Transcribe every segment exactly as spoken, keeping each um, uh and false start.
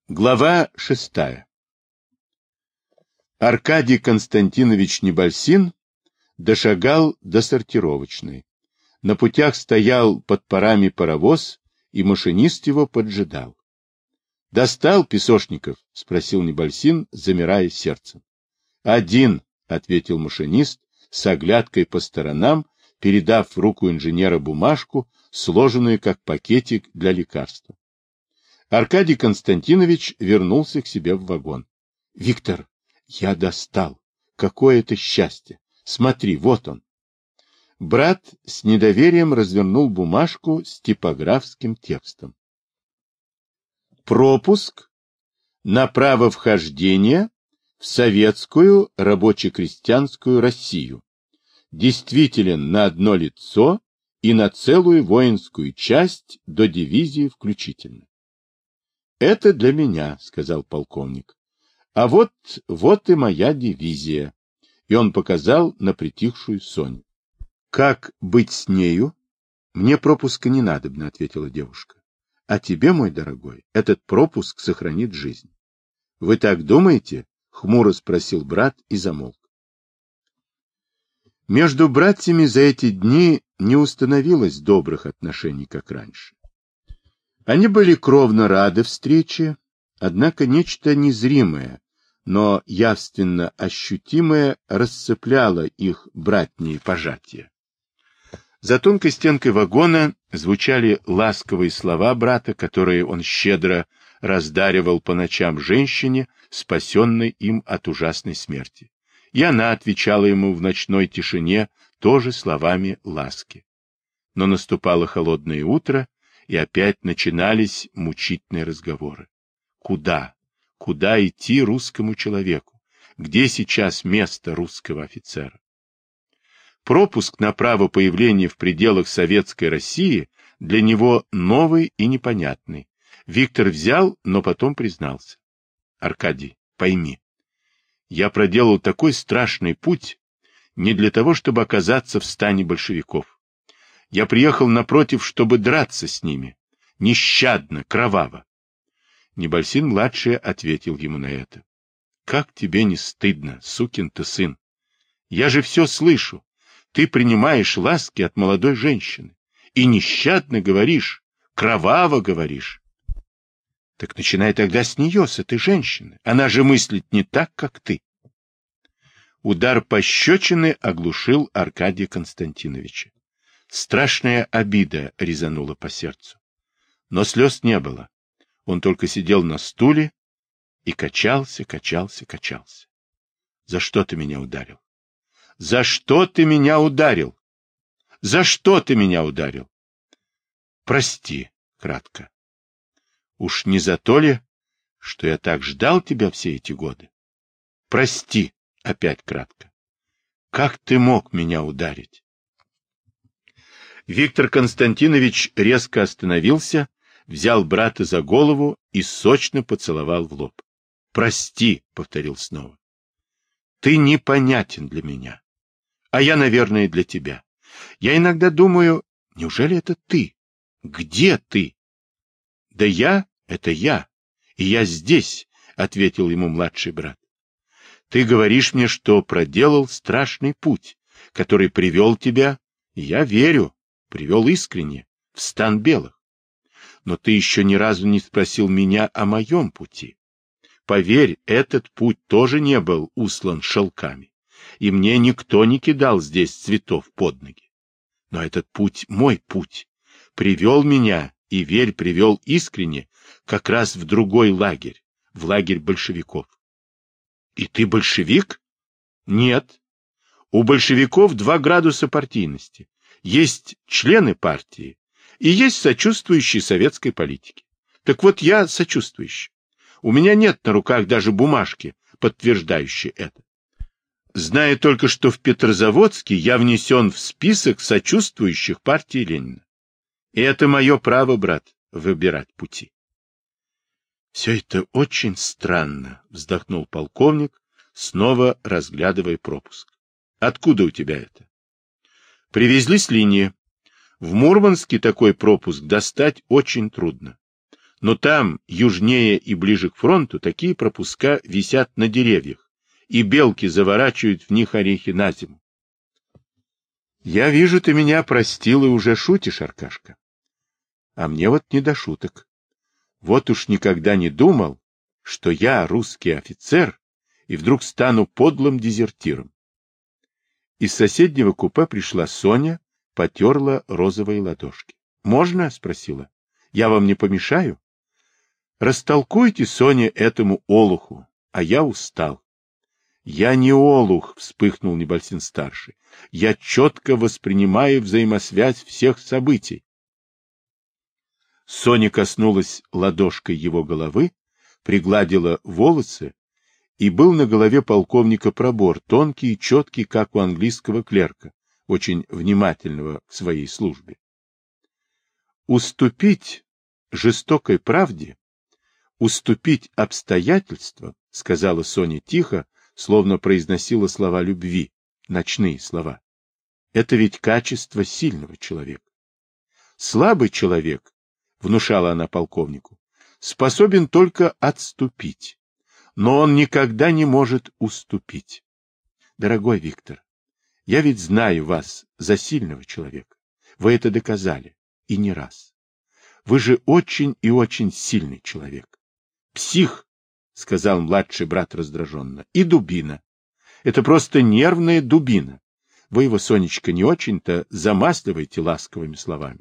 Глава шестая. Аркадий Константинович Небольсин дошагал до сортировочной. На путях стоял под парами паровоз, и машинист его поджидал. — Достал, Песошников? — спросил Небольсин, замирая сердцем. — Один, — ответил машинист, с оглядкой по сторонам, передав в руку инженера бумажку, сложенную как пакетик для лекарства. Аркадий Константинович вернулся к себе в вагон. — Виктор, я достал. Какое это счастье! Смотри, вот он. Брат с недоверием развернул бумажку с типографским текстом. Пропуск на право вхождения в советскую рабоче-крестьянскую Россию. Действителен на одно лицо и на целую воинскую часть до дивизии включительно. Это для меня, сказал полковник. А вот, вот и моя дивизия. И он показал на притихшую Соню. Как быть с нею? Мне пропуска не надобно, ответила девушка. А тебе, мой дорогой, этот пропуск сохранит жизнь. Вы так думаете? Хмуро спросил брат и замолк. Между братьями за эти дни не установилось добрых отношений, как раньше. Они были кровно рады встрече, однако нечто незримое, но явственно ощутимое расцепляло их братние пожатия. За тонкой стенкой вагона звучали ласковые слова брата, которые он щедро раздаривал по ночам женщине, спасенной им от ужасной смерти. И она отвечала ему в ночной тишине тоже словами ласки. Но наступало холодное утро, и опять начинались мучительные разговоры. Куда? Куда идти русскому человеку? Где сейчас место русского офицера? Пропуск на право появления в пределах Советской России для него новый и непонятный. Виктор взял, но потом признался. Аркадий, пойми, я проделал такой страшный путь не для того, чтобы оказаться в стане большевиков. Я приехал напротив, чтобы драться с ними. Нещадно, кроваво. Небольсин-младший ответил ему на это. Как тебе не стыдно, сукин ты сын? Я же все слышу. Ты принимаешь ласки от молодой женщины. И нещадно говоришь, кроваво говоришь. Так начинай тогда с нее, с этой женщины. Она же мыслит не так, как ты. Удар пощечины оглушил Аркадия Константиновича. Страшная обида резанула по сердцу. Но слез не было. Он только сидел на стуле и качался, качался, качался. За что ты меня ударил? За что ты меня ударил? За что ты меня ударил? Прости, кратко. Уж не за то ли, что я так ждал тебя все эти годы? Прости, опять кратко. Как ты мог меня ударить? Виктор Константинович резко остановился, взял брата за голову и сочно поцеловал в лоб. «Прости», — повторил снова. «Ты непонятен для меня, а я, наверное, для тебя. Я иногда думаю, неужели это ты? Где ты?» «Да я — это я, и я здесь», — ответил ему младший брат. «Ты говоришь мне, что проделал страшный путь, который привел тебя, и я верю, привел искренне, в стан белых. Но ты еще ни разу не спросил меня о моем пути. Поверь, этот путь тоже не был услан шелками, и мне никто не кидал здесь цветов под ноги. Но этот путь, мой путь, привел меня, и, верь, привел искренне, как раз в другой лагерь, в лагерь большевиков. И ты большевик? Нет. У большевиков два градуса партийности. Есть члены партии и есть сочувствующие советской политике. Так вот я сочувствующий. У меня нет на руках даже бумажки, подтверждающей это. Знаю только, что в Петрозаводске я внесен в список сочувствующих партии Ленина. И это мое право, брат, выбирать пути. Все это очень странно, вздохнул полковник, снова разглядывая пропуск. Откуда у тебя это? Привезли с линии. В Мурманске такой пропуск достать очень трудно. Но там, южнее и ближе к фронту, такие пропуска висят на деревьях, и белки заворачивают в них орехи на зиму. Я вижу, ты меня простил и уже шутишь, Аркашка. А мне вот не до шуток. Вот уж никогда не думал, что я русский офицер и вдруг стану подлым дезертиром. Из соседнего купе пришла Соня, потерла розовые ладошки. «Можно?» — спросила. «Я вам не помешаю?» «Растолкуйте, Соня, этому олуху, а я устал». «Я не олух», — вспыхнул Небольсин-старший. «Я четко воспринимаю взаимосвязь всех событий». Соня коснулась ладошкой его головы, пригладила волосы, и был на голове полковника пробор, тонкий и четкий, как у английского клерка, очень внимательного к своей службе. Уступить жестокой правде, уступить обстоятельствам, сказала Соня тихо, словно произносила слова любви, ночные слова. Это ведь качество сильного человека. Слабый человек, внушала она полковнику, способен только отступить, но он никогда не может уступить. Дорогой Виктор, я ведь знаю вас за сильного человека. Вы это доказали, и не раз. Вы же очень и очень сильный человек. Псих, сказал младший брат раздраженно, и дубина. Это просто нервная дубина. Вы его, Сонечка, не очень-то замасливаете ласковыми словами.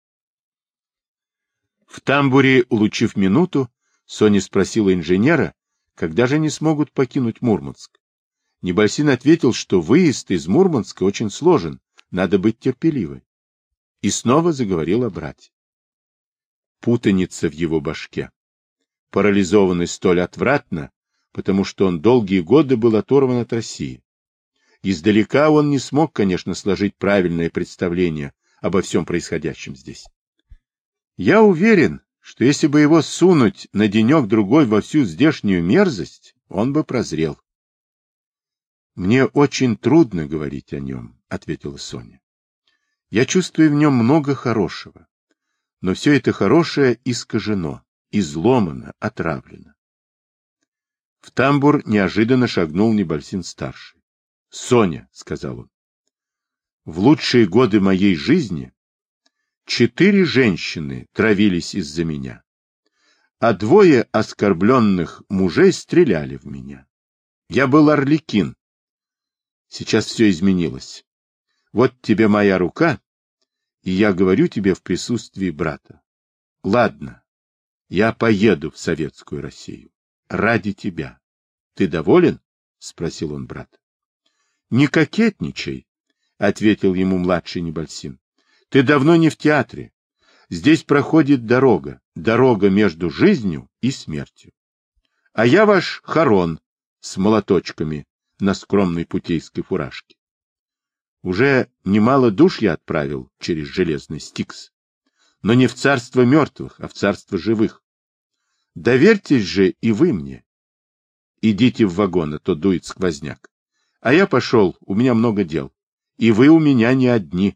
В тамбуре, улучив минуту, Соня спросила инженера, когда же они смогут покинуть Мурманск. Небольсин ответил, что выезд из Мурманска очень сложен, надо быть терпеливой. И снова заговорил о брате. Путаница в его башке. Парализованный столь отвратно, потому что он долгие годы был оторван от России. Издалека он не смог, конечно, сложить правильное представление обо всем происходящем здесь. Я уверен, что если бы его сунуть на денек-другой во всю здешнюю мерзость, он бы прозрел. — Мне очень трудно говорить о нем, — ответила Соня. — Я чувствую в нем много хорошего, но все это хорошее искажено, изломано, отравлено. В тамбур неожиданно шагнул Небольсин-старший. — Соня, — сказал он, — в лучшие годы моей жизни четыре женщины травились из-за меня, а двое оскорбленных мужей стреляли в меня. Я был арлекин. Сейчас все изменилось. Вот тебе моя рука, и я говорю тебе в присутствии брата. Ладно, я поеду в советскую Россию. Ради тебя. Ты доволен? — спросил он брата. — Не кокетничай, — ответил ему младший Небольсин. — Ты давно не в театре. Здесь проходит дорога, дорога между жизнью и смертью. А я ваш Харон с молоточками на скромной путейской фуражке. Уже немало душ я отправил через железный Стикс, но не в царство мертвых, а в царство живых. Доверьтесь же и вы мне. Идите в вагон, а то дует сквозняк. А я пошел, у меня много дел. И вы у меня не одни.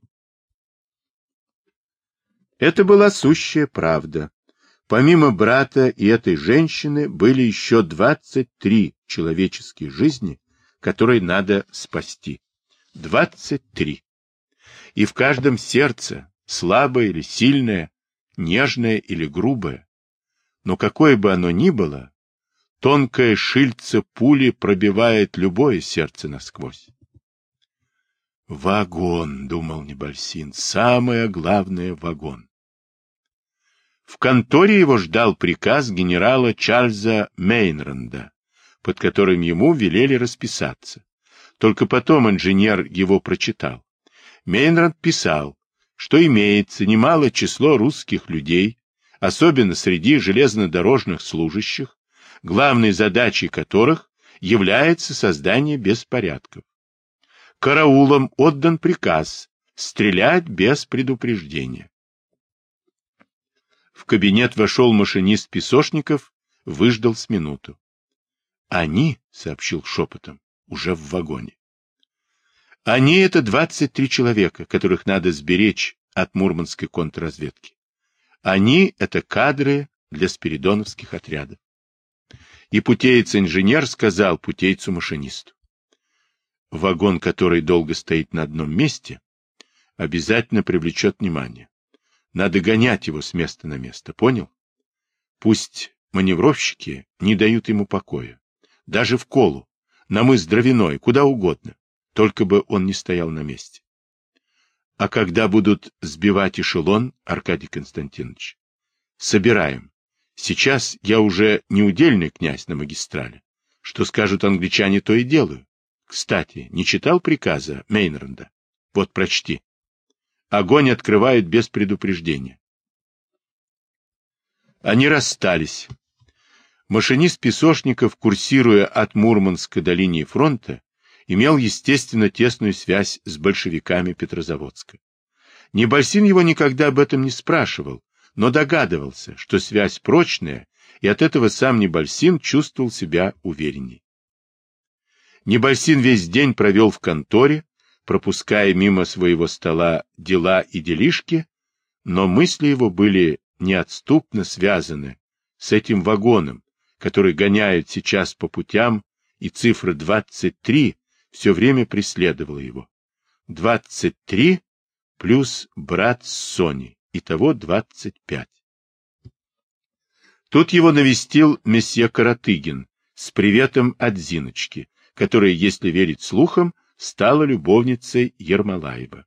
Это была сущая правда. Помимо брата и этой женщины были еще двадцать три человеческие жизни, которые надо спасти. Двадцать три. И в каждом сердце, слабое или сильное, нежное или грубое. Но какое бы оно ни было, тонкое шильце пули пробивает любое сердце насквозь. «Вагон», — думал Небольсин, — «самое главное — вагон». В конторе его ждал приказ генерала Чарльза Мейнранда, под которым ему велели расписаться. Только потом инженер его прочитал. Мейнранд писал, что имеется немало число русских людей, особенно среди железнодорожных служащих, главной задачей которых является создание беспорядков. Караулам отдан приказ стрелять без предупреждения. В кабинет вошел машинист Песошников, выждал с минуту. «Они», — сообщил шепотом, — «уже в вагоне». «Они» — это двадцать три человека, которых надо сберечь от мурманской контрразведки. «Они» — это кадры для спиридоновских отрядов. И путеец-инженер сказал путейцу-машинисту: вагон, который долго стоит на одном месте, обязательно привлечет внимание. Надо гонять его с места на место, понял? Пусть маневровщики не дают ему покоя. Даже в Колу, на мыс Дровяной, куда угодно, только бы он не стоял на месте. А когда будут сбивать эшелон, Аркадий Константинович? Собираем. Сейчас я уже не удельный князь на магистрале. Что скажут англичане, то и делаю. Кстати, не читал приказа Мейнранда? Вот прочти. Огонь открывают без предупреждения. Они расстались. Машинист Песошников, курсируя от Мурманска до линии фронта, имел, естественно, тесную связь с большевиками Петрозаводска. Небольсин его никогда об этом не спрашивал, но догадывался, что связь прочная, и от этого сам Небольсин чувствовал себя уверенней. Небольсин весь день провел в конторе, пропуская мимо своего стола дела и делишки, но мысли его были неотступно связаны с этим вагоном, который гоняет сейчас по путям, и цифра двадцать три все время преследовала его. двадцать три плюс брат с Соней, итого двадцать пять. Тут его навестил месье Каратыгин с приветом от Зиночки, которая, если верить слухам, стала любовницей Ермолаева.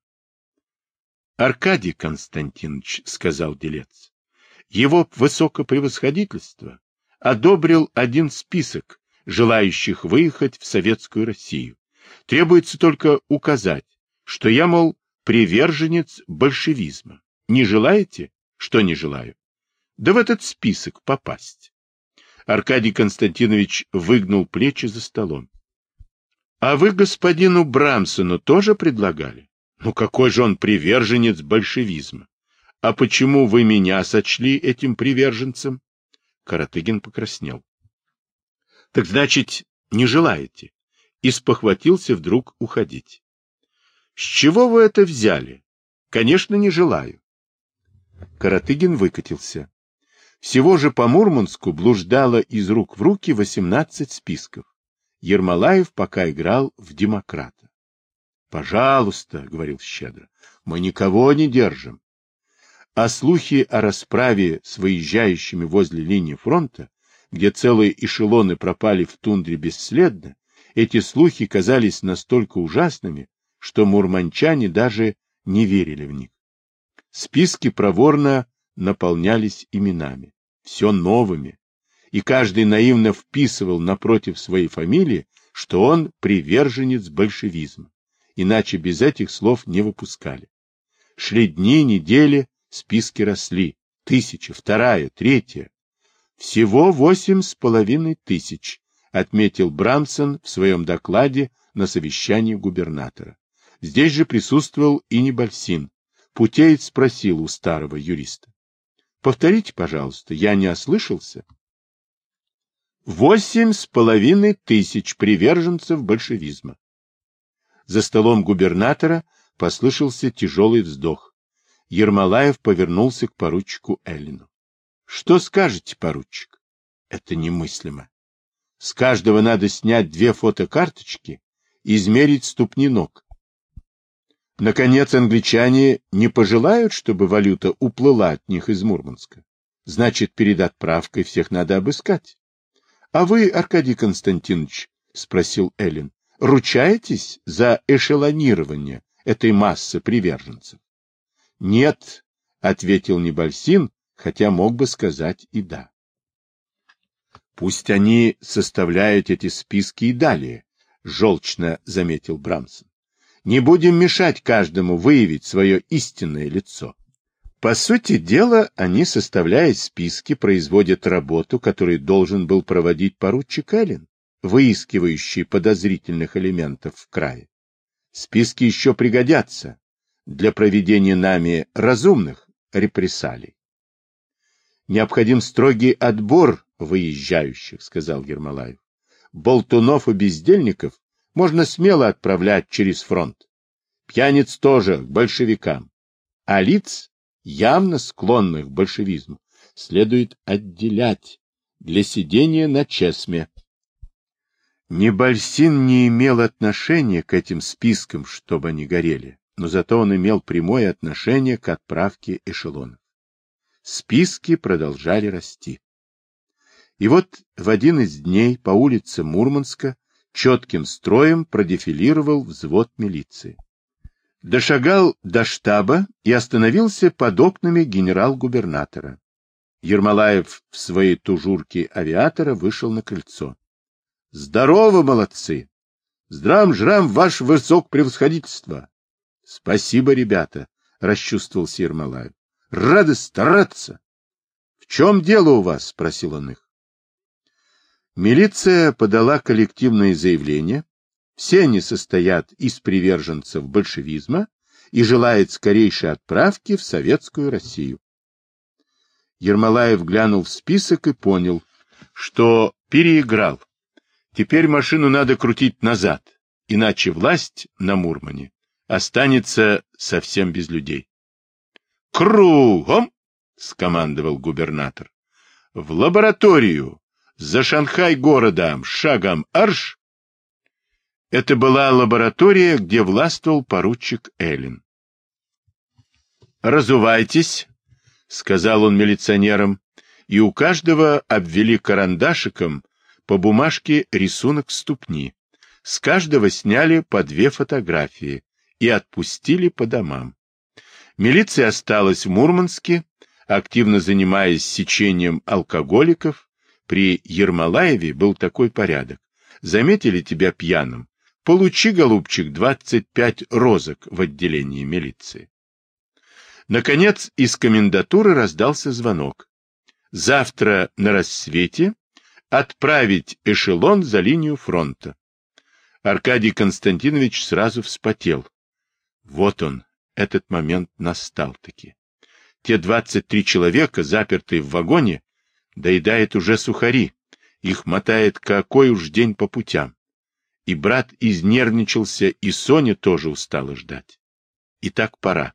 — Аркадий Константинович, — сказал делец, — его высокопревосходительство одобрил один список желающих выехать в Советскую Россию. Требуется только указать, что я, мол, приверженец большевизма. Не желаете? Что не желаю? Да в этот список попасть. Аркадий Константинович выгнул плечи за столом. А вы господину Брамсону тоже предлагали? Ну какой же он приверженец большевизма? А почему вы меня сочли этим приверженцем? Каратыгин покраснел. Так значит, не желаете? И спохватился вдруг уходить. С чего вы это взяли? Конечно, не желаю. Каратыгин выкатился. Всего же по Мурманску блуждало из рук в руки восемнадцать списков. Ермолаев пока играл в демократа. — Пожалуйста, — говорил щедро, — мы никого не держим. А слухи о расправе с выезжающими возле линии фронта, где целые эшелоны пропали в тундре бесследно, эти слухи казались настолько ужасными, что мурманчане даже не верили в них. Списки проворно наполнялись именами, все новыми, и каждый наивно вписывал напротив своей фамилии, что он приверженец большевизма, иначе без этих слов не выпускали. Шли дни, недели, списки росли, тысяча, вторая, третья. Всего восемь с половиной тысяч, отметил Брамсон в своем докладе на совещании губернатора. Здесь же присутствовал и Небольсин. Путеец спросил у старого юриста: повторите, пожалуйста, я не ослышался? Восемь с половиной тысяч приверженцев большевизма. За столом губернатора послышался тяжелый вздох. Ермолаев повернулся к поручику Эллину. — Что скажете, поручик? — Это немыслимо. С каждого надо снять две фотокарточки и измерить ступни ног. Наконец, англичане не пожелают, чтобы валюта уплыла от них из Мурманска. Значит, перед отправкой всех надо обыскать. — А вы, Аркадий Константинович, — спросил Эллин, — ручаетесь за эшелонирование этой массы приверженцев? — Нет, — ответил Небольсин, хотя мог бы сказать и да. — Пусть они составляют эти списки и далее, — желчно заметил Брамсон. — Не будем мешать каждому выявить свое истинное лицо. По сути дела, они, составляя списки, производят работу, которую должен был проводить поручик Эллин, выискивающий подозрительных элементов в крае. Списки еще пригодятся для проведения нами разумных репрессалий. Необходим строгий отбор выезжающих, — сказал Ермолаев. Болтунов и бездельников можно смело отправлять через фронт. Пьяниц тоже к большевикам. А лиц, явно склонных к большевизму, следует отделять для сидения на чесме. Небольсин не имел отношения к этим спискам, чтобы они горели, но зато он имел прямое отношение к отправке эшелонов. Списки продолжали расти. И вот в один из дней по улице Мурманска четким строем продефилировал взвод милиции. Дошагал до штаба и остановился под окнами генерал-губернатора. Ермолаев в своей тужурке авиатора вышел на крыльцо. — Здорово, молодцы! Здрам-жрам, ваше высокопревосходительство! — Спасибо, ребята, — расчувствовался Ермолаев. — Рады стараться! — В чем дело у вас? — спросил он их. Милиция подала коллективное заявление. Все они состоят из приверженцев большевизма и желают скорейшей отправки в Советскую Россию. Ермолаев глянул в список и понял, что переиграл. Теперь машину надо крутить назад, иначе власть на Мурмане останется совсем без людей. «Кругом!» — скомандовал губернатор. «В лабораторию! За Шанхай городом! Шагом арш!» Это была лаборатория, где властвовал поручик Эллин. «Разувайтесь!» — сказал он милиционерам, и у каждого обвели карандашиком по бумажке рисунок ступни. С каждого сняли по две фотографии и отпустили по домам. Милиция осталась в Мурманске, активно занимаясь сечением алкоголиков. При Ермолаеве был такой порядок. Заметили тебя пьяным? Получи, голубчик, двадцать пять розок в отделении милиции. Наконец, из комендатуры раздался звонок. Завтра на рассвете отправить эшелон за линию фронта. Аркадий Константинович сразу вспотел. Вот он, этот момент настал-таки. Те двадцать три человека, запертые в вагоне, доедают уже сухари, их мотает какой уж день по путям. И брат изнервничался, и Соня тоже устала ждать. И так пора.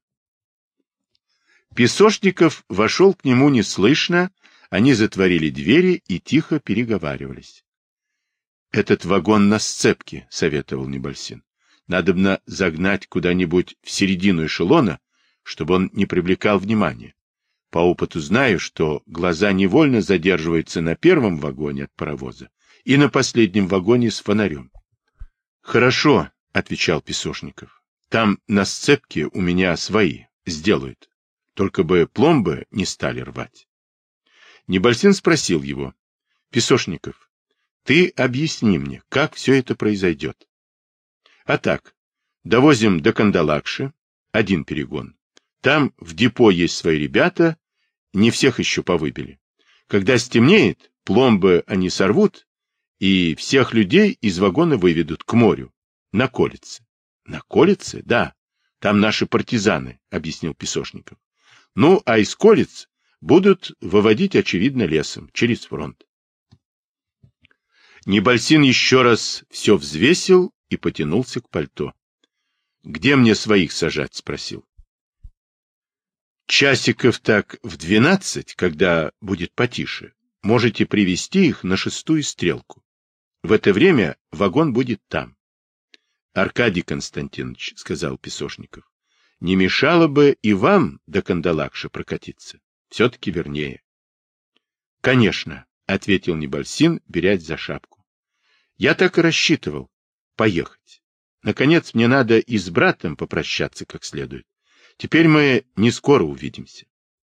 Песошников вошел к нему неслышно, они затворили двери и тихо переговаривались. — Этот вагон на сцепке, — советовал Небольсин. — Надобно загнать куда-нибудь в середину эшелона, чтобы он не привлекал внимания. По опыту знаю, что глаза невольно задерживаются на первом вагоне от паровоза и на последнем вагоне с фонарем. — Хорошо, — отвечал Песошников. — Там на сцепке у меня свои сделают. Только бы пломбы не стали рвать. Небольсин спросил его. — Песошников, ты объясни мне, как все это произойдет. — А так, довозим до Кандалакши, один перегон. Там в депо есть свои ребята, не всех еще повыбили. Когда стемнеет, пломбы они сорвут, и всех людей из вагона выведут к морю, на Колице. — На Колице? Да. Там наши партизаны, — объяснил Песошников. Ну, а из Колиц будут выводить, очевидно, лесом, через фронт. Небольсин еще раз все взвесил и потянулся к пальто. — Где мне своих сажать? — спросил. — Часиков так в двенадцать, когда будет потише, можете привести их на шестую стрелку. В это время вагон будет там. — Аркадий Константинович, — сказал Песошников, — не мешало бы и вам до Кандалакши прокатиться. Все-таки вернее. — Конечно, — ответил Небольсин, берясь за шапку. — Я так и рассчитывал поехать. Наконец, мне надо и с братом попрощаться как следует. Теперь мы не скоро увидимся.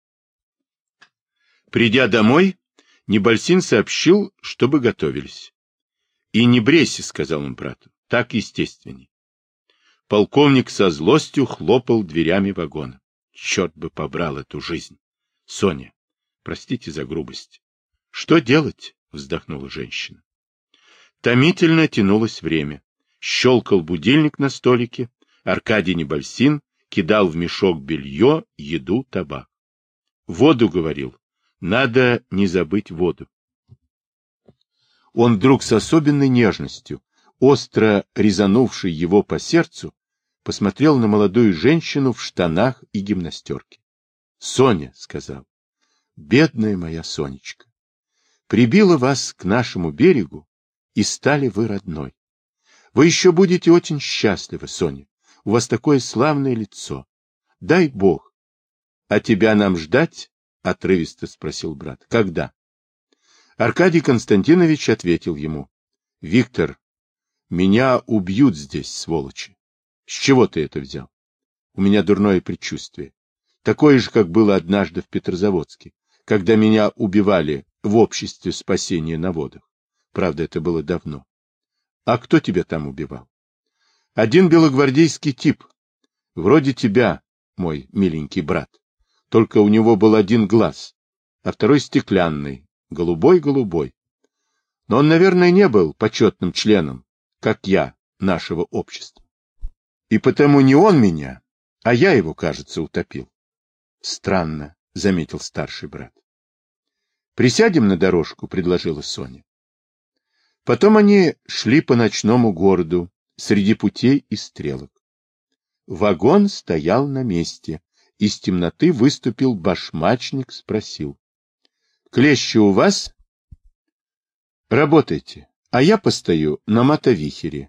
Придя домой, Небольсин сообщил, чтобы готовились. — И не брейся, — сказал он брату, — так естественней. Полковник со злостью хлопал дверями вагона. Черт бы побрал эту жизнь. — Соня, простите за грубость. — Что делать? — вздохнула женщина. Томительно тянулось время. Щелкал будильник на столике. Аркадий Небольсин кидал в мешок белье, еду, табак. Воду, говорил, надо не забыть воду. Он вдруг с особенной нежностью, остро резанувший его по сердцу, посмотрел на молодую женщину в штанах и гимнастерке. — Соня, — сказал, Бедная моя Сонечка, прибила вас к нашему берегу, и стали вы родной. Вы еще будете очень счастливы, Соня. У вас такое славное лицо. Дай Бог. — А тебя нам ждать? — отрывисто спросил брат. — Когда? Аркадий Константинович ответил ему. — Виктор, меня убьют здесь, сволочи. С чего ты это взял? У меня дурное предчувствие. Такое же, как было однажды в Петрозаводске, когда меня убивали в обществе спасения на водах. Правда, это было давно. А кто тебя там убивал? Один белогвардейский тип. Вроде тебя, мой миленький брат. Только у него был один глаз, а второй стеклянный, голубой-голубой. Но он, наверное, не был почетным членом, как я, нашего общества. И потому не он меня, а я его, кажется, утопил. Странно, — заметил старший брат. Присядем на дорожку, — предложила Соня. Потом они шли по ночному городу, среди путей и стрелок. Вагон стоял на месте. Из темноты выступил башмачник, спросил. — Клещи у вас? — Работайте, а я постою на мотовихере.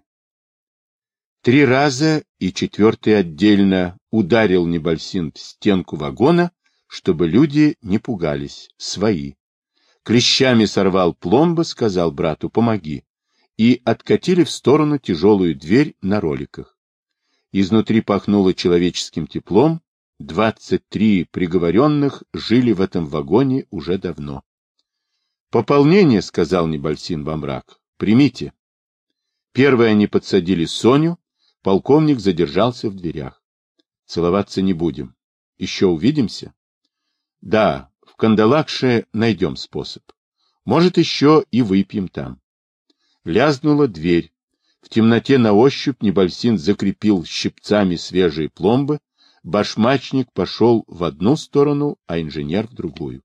Три раза и четвертый отдельно ударил Небольсин в стенку вагона, чтобы люди не пугались, свои. Клещами сорвал пломбы, сказал брату «помоги», и откатили в сторону тяжелую дверь на роликах. Изнутри пахнуло человеческим теплом, двадцать три приговоренных жили в этом вагоне уже давно. «Пополнение», — сказал Небольсин во мрак, — «примите». Первые они подсадили Соню, полковник задержался в дверях. «Целоваться не будем. Еще увидимся?» «Да, в Кандалакше найдем способ. Может, еще и выпьем там». Лязнула дверь. В темноте на ощупь Небольсин закрепил щипцами свежие пломбы, башмачник пошел в одну сторону, а инженер в другую.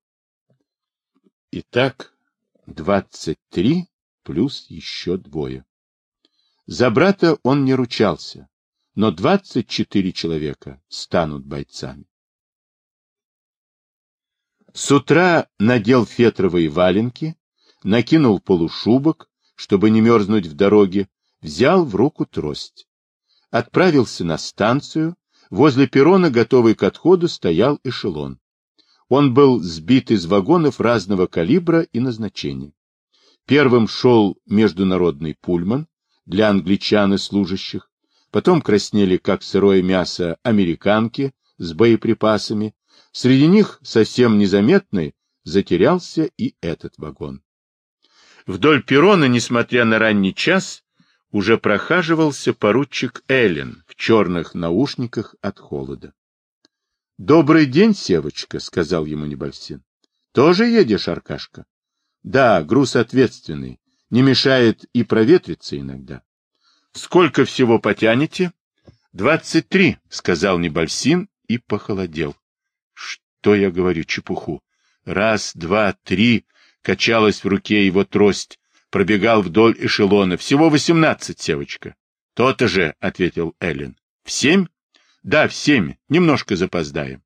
Итак, двадцать три плюс еще двое. За брата он не ручался, но двадцать четыре человека станут бойцами. С утра надел фетровые валенки, накинул полушубок, чтобы не мерзнуть в дороге, взял в руку трость. Отправился на станцию, возле перрона, готовый к отходу, стоял эшелон. Он был сбит из вагонов разного калибра и назначения. Первым шел международный пульман для англичан и служащих, потом краснели, как сырое мясо, американки с боеприпасами, среди них совсем незаметный затерялся и этот вагон. Вдоль перрона, несмотря на ранний час, уже прохаживался поручик Эллен в черных наушниках от холода. — Добрый день, Севочка, — сказал ему Небольсин. — Тоже едешь, Аркашка? — Да, груз ответственный, не мешает и проветриться иногда. — Сколько всего потянете? — Двадцать три, — сказал Небольсин и похолодел. — Что я говорю, чепуху? Раз, два, три, качалась в руке его трость, пробегал вдоль эшелона. Всего восемнадцать, Севочка. — То-то же, — ответил Эллен. — В семь? — Да, в семь. Немножко запоздаем.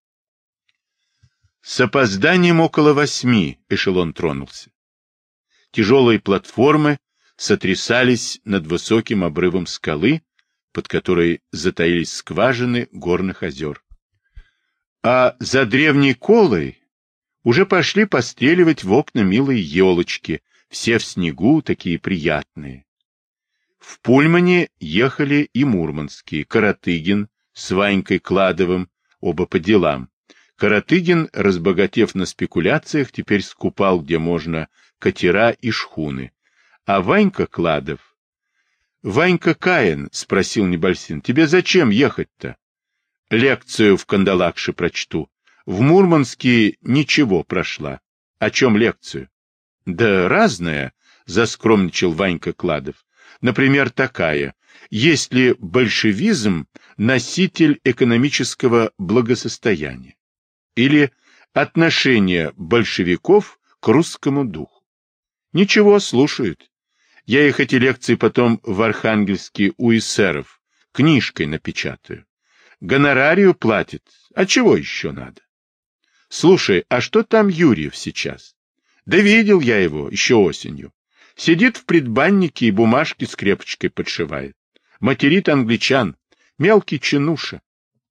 С опозданием около восьми эшелон тронулся. Тяжелые платформы сотрясались над высоким обрывом скалы, под которой затаились скважины горных озер. А за древней колой уже пошли постреливать в окна милые елочки, все в снегу, такие приятные. В пульмане ехали и мурманские, Каратыгин с Ванькой Кладовым, оба по делам. Каратыгин, разбогатев на спекуляциях, теперь скупал, где можно, катера и шхуны. А Ванька Кладов... — Ванька Каин, — спросил Небольсин, — тебе зачем ехать-то? — Лекцию в Кандалакше прочту. В Мурманске ничего прошла. О чем лекцию? — Да разное, — заскромничал Ванька Кладов. Например, такая. Есть ли большевизм носитель экономического благосостояния? Или отношение большевиков к русскому духу? Ничего, слушают. Я их эти лекции потом в Архангельске у эсеров книжкой напечатаю. Гонорарию платит. А чего еще надо? Слушай, а что там Юрьев сейчас? Да видел я его еще осенью. Сидит в предбаннике и бумажки скрепочкой подшивает. Материт англичан. Мелкий чинуша.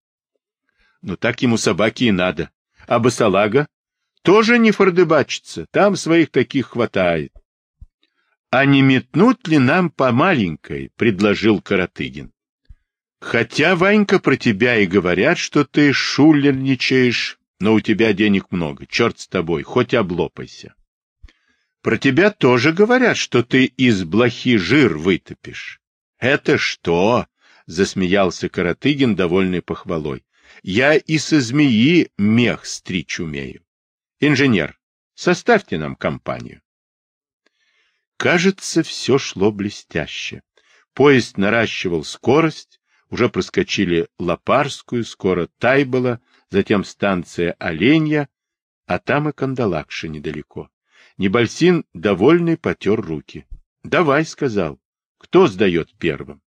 Ну так ему собаки и надо. А босолага тоже не фордыбачится. Там своих таких хватает. А не метнуть ли нам по маленькой, предложил Каратыгин. Хотя, Ванька, про тебя и говорят, что ты шулерничаешь, но у тебя денег много. Черт с тобой, хоть облопайся. Про тебя тоже говорят, что ты из блохи жир вытопишь. Это что? Засмеялся Каратыгин, довольный похвалой. Я и со змеи мех стричь умею. Инженер, составьте нам компанию. Кажется, все шло блестяще. Поезд наращивал скорость, уже проскочили Лопарскую, скоро Тайбола, затем станция Оленья, а там и Кандалакша недалеко. Небольсин, довольный, потер руки. — Давай, — сказал. — Кто сдает первым?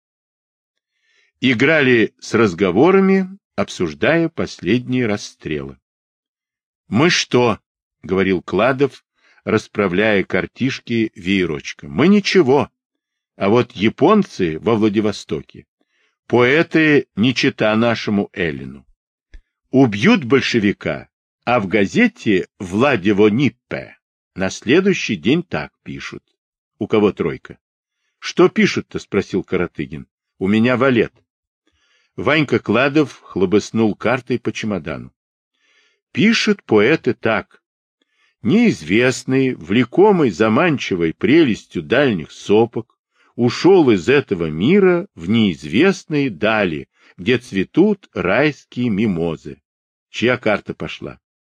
Играли с разговорами, обсуждая последние расстрелы. — Мы что? — говорил Кладов, расправляя картишки веерочком. — Мы ничего. А вот японцы во Владивостоке, поэты не чета нашему Эллину. Убьют большевика, а в газете «Владиво Ниппе» на следующий день так пишут. У кого тройка? — Что пишут-то? — спросил Каратыгин. — У меня валет. Ванька Кладов хлобыснул картой по чемодану. Пишут поэты так. Неизвестный, влекомый заманчивой прелестью дальних сопок, ушел из этого мира в неизвестные дали, где цветут райские мимозы. Чья карта пошла?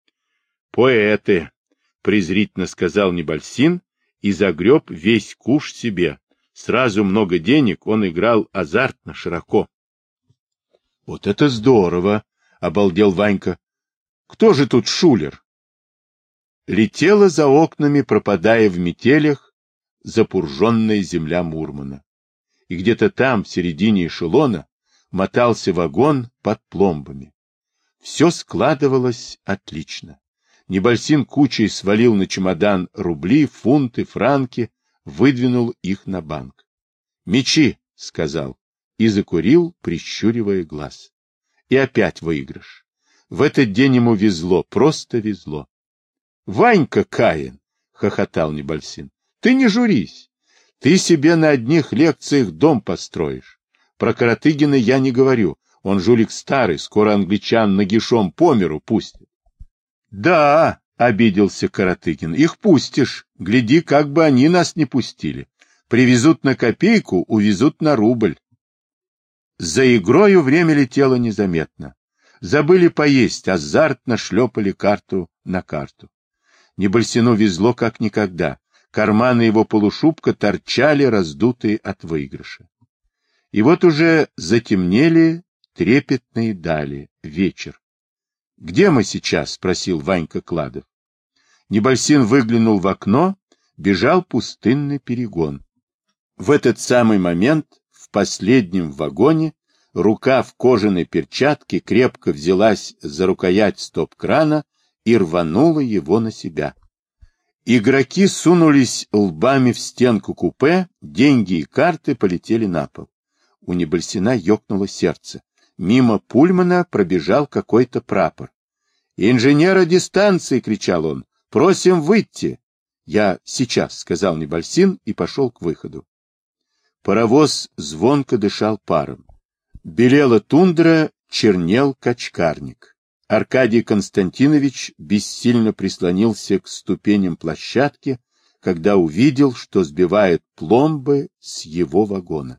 Поэты, презрительно сказал Небольсин и загреб весь куш себе. Сразу много денег, он играл азартно, широко. — Вот это здорово! — обалдел Ванька. — Кто же тут шулер? Летела за окнами, пропадая в метелях, запурженная земля Мурмана. И где-то там, в середине эшелона, мотался вагон под пломбами. Все складывалось отлично. Небольсин кучей свалил на чемодан рубли, фунты, франки, выдвинул их на банк. — Мечи, — сказал, и закурил, прищуривая глаз. И опять выигрыш. В этот день ему везло, просто везло. — Ванька Каин, — хохотал Небольсин, — ты не журись. Ты себе на одних лекциях дом построишь. Про Каратыгина я не говорю. Он жулик старый, скоро англичан нагишом по миру пустит. — Да, — обиделся Каратыгин, — их пустишь. Гляди, как бы они нас не пустили. Привезут на копейку, увезут на рубль. За игрою время летело незаметно. Забыли поесть, азартно шлепали карту на карту. Небольсину везло как никогда. Карманы его полушубка торчали, раздутые от выигрыша. И вот уже затемнели трепетные дали, вечер. — Где мы сейчас? — спросил Ванька Кладов. Небольсин выглянул в окно, бежал пустынный перегон. В этот самый момент в последнем вагоне рука в кожаной перчатке крепко взялась за рукоять стоп-крана и рванула его на себя. Игроки сунулись лбами в стенку купе, деньги и карты полетели на пол. У Небольсина ёкнуло сердце. Мимо Пульмана пробежал какой-то прапор. «Инженера дистанции!» — кричал он. «Просим выйти!» «Я сейчас», — сказал Небольсин и пошел к выходу. Паровоз звонко дышал паром. Белела тундра, чернел качкарник. Аркадий Константинович бессильно прислонился к ступеням площадки, когда увидел, что сбивают пломбы с его вагона.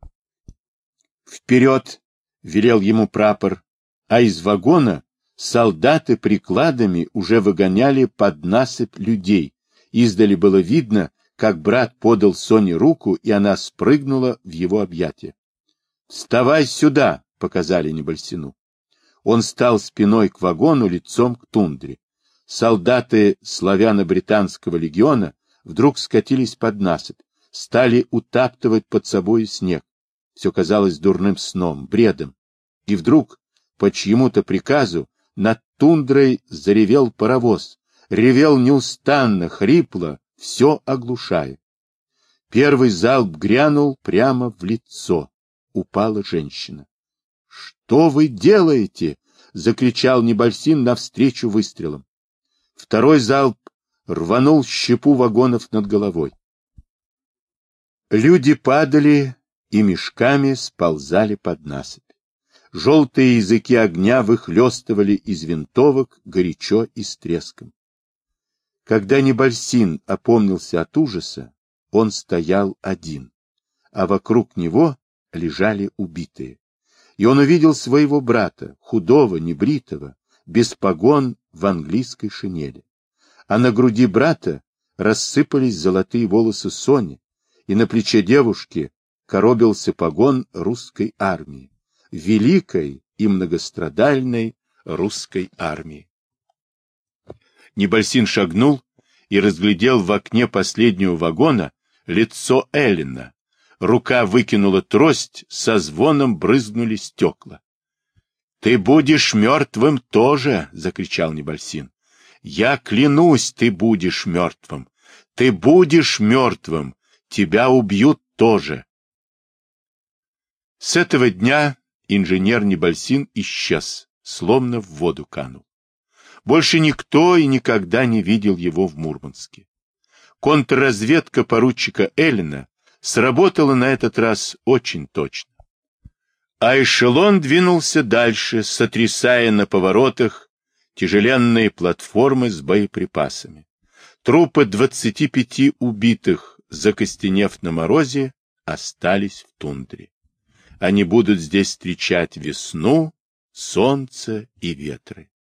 «Вперед!» — велел ему прапор, а из вагона солдаты прикладами уже выгоняли под насыпь людей. Издали было видно, как брат подал Соне руку, и она спрыгнула в его объятия. «Вставай сюда!» — показали Небольсину. Он стал спиной к вагону, лицом к тундре. Солдаты славяно-британского легиона вдруг скатились под насыпь, стали утаптывать под собой снег. Все казалось дурным сном, бредом. И вдруг, по чьему-то приказу, Над тундрой заревел паровоз, ревел неустанно, хрипло, все оглушая. Первый залп грянул прямо в лицо. Упала женщина. — Что вы делаете? — закричал Небольсин навстречу выстрелам. Второй залп рванул щепу вагонов над головой. Люди падали и мешками сползали под насыпь. Желтые языки огня выхлестывали из винтовок горячо и с треском. Когда Небольсин опомнился от ужаса, он стоял один, а вокруг него лежали убитые. И он увидел своего брата, худого, небритого, без погон в английской шинели. А на груди брата рассыпались золотые волосы Сони, и на плече девушки коробился погон русской армии, великой и многострадальной русской армии. Небольсин шагнул и разглядел в окне последнего вагона лицо Эллина. Рука выкинула трость, со звоном брызнули стекла. — Ты будешь мертвым тоже! — закричал Небольсин. — Я клянусь, ты будешь мертвым! Ты будешь мертвым! Тебя убьют тоже! С этого дня инженер Небольсин исчез, словно в воду канул. Больше никто и никогда не видел его в Мурманске. Контрразведка поручика Эллина сработала на этот раз очень точно. А эшелон двинулся дальше, сотрясая на поворотах тяжеленные платформы с боеприпасами. Трупы двадцати пяти убитых, закостенев на морозе, остались в тундре. Они будут здесь встречать весну, солнце и ветры.